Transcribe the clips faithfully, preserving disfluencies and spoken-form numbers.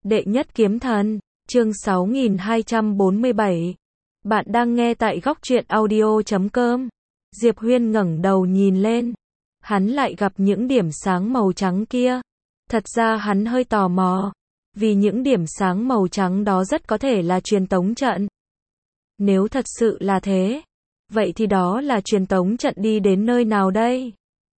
Đệ nhất kiếm thần, chương sáu nghìn hai trăm bốn mươi bảy. Bạn đang nghe tại góc truyện audio chấm com. Diệp Huyên ngẩng đầu nhìn lên. Hắn lại gặp những điểm sáng màu trắng kia. Thật ra hắn hơi tò mò. Vì những điểm sáng màu trắng đó rất có thể là truyền tống trận. Nếu thật sự là thế, vậy thì đó là truyền tống trận đi đến nơi nào đây?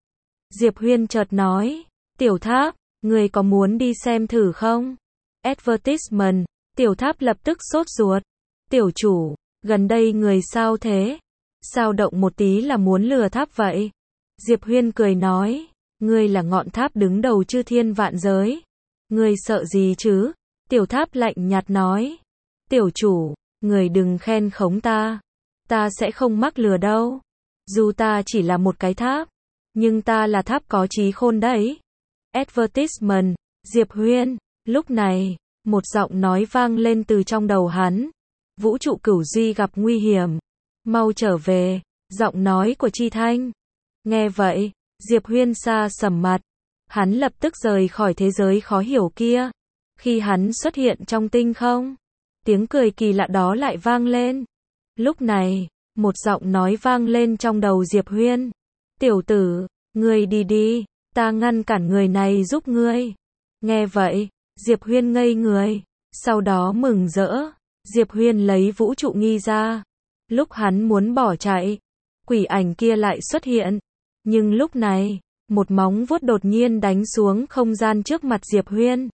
Diệp Huyên chợt nói, Tiểu Tháp, người có muốn đi xem thử không? Advertisement, Tiểu Tháp lập tức sốt ruột. Tiểu chủ, gần đây người sao thế? Sao động một tí là muốn lừa Tháp vậy? Diệp Huyên cười nói, ngươi là ngọn tháp đứng đầu chư thiên vạn giới. Ngươi sợ gì chứ? Tiểu Tháp lạnh nhạt nói, tiểu chủ, người đừng khen khống ta. Ta sẽ không mắc lừa đâu. Dù ta chỉ là một cái tháp, nhưng ta là tháp có trí khôn đấy. Advertisement, Diệp Huyên. Lúc này, một giọng nói vang lên từ trong đầu hắn. Vũ trụ cửu duy gặp nguy hiểm. Mau trở về. Giọng nói của Chi Thanh. Nghe vậy, Diệp Huyên sa sầm mặt. Hắn lập tức rời khỏi thế giới khó hiểu kia. Khi hắn xuất hiện trong tinh không, tiếng cười kỳ lạ đó lại vang lên. Lúc này, một giọng nói vang lên trong đầu Diệp Huyên. Tiểu tử, ngươi đi đi, ta ngăn cản người này giúp ngươi. Nghe vậy, Diệp Huyên ngây người, sau đó mừng rỡ. Diệp Huyên lấy vũ trụ nghi ra. Lúc hắn muốn bỏ chạy, quỷ ảnh kia lại xuất hiện. Nhưng lúc này, một móng vuốt đột nhiên đánh xuống không gian trước mặt Diệp Huyên.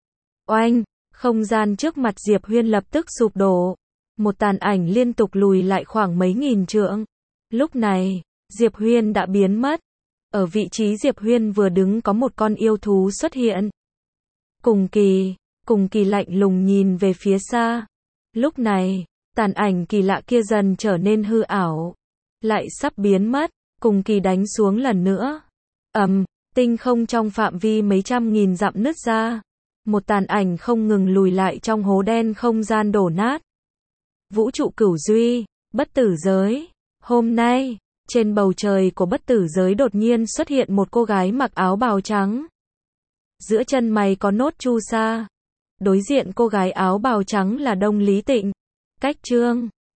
Oanh, không gian trước mặt Diệp Huyên lập tức sụp đổ. Một tàn ảnh liên tục lùi lại khoảng mấy nghìn trượng. Lúc này, Diệp Huyên đã biến mất. Ở vị trí Diệp Huyên vừa đứng có một con yêu thú xuất hiện. Cùng kỳ, cùng kỳ lạnh lùng nhìn về phía xa. Lúc này, tàn ảnh kỳ lạ kia dần trở nên hư ảo. Lại sắp biến mất, cùng kỳ đánh xuống lần nữa. Ầm, tinh không trong phạm vi mấy trăm nghìn dặm nứt ra. Một tàn ảnh không ngừng lùi lại trong hố đen không gian đổ nát. Vũ trụ cửu duy, bất tử giới. Hôm nay, trên bầu trời của bất tử giới đột nhiên xuất hiện một cô gái mặc áo bào trắng. Giữa chân mày có nốt chu sa. Đối diện cô gái áo bào trắng là Đông Lý Tịnh. Cách chương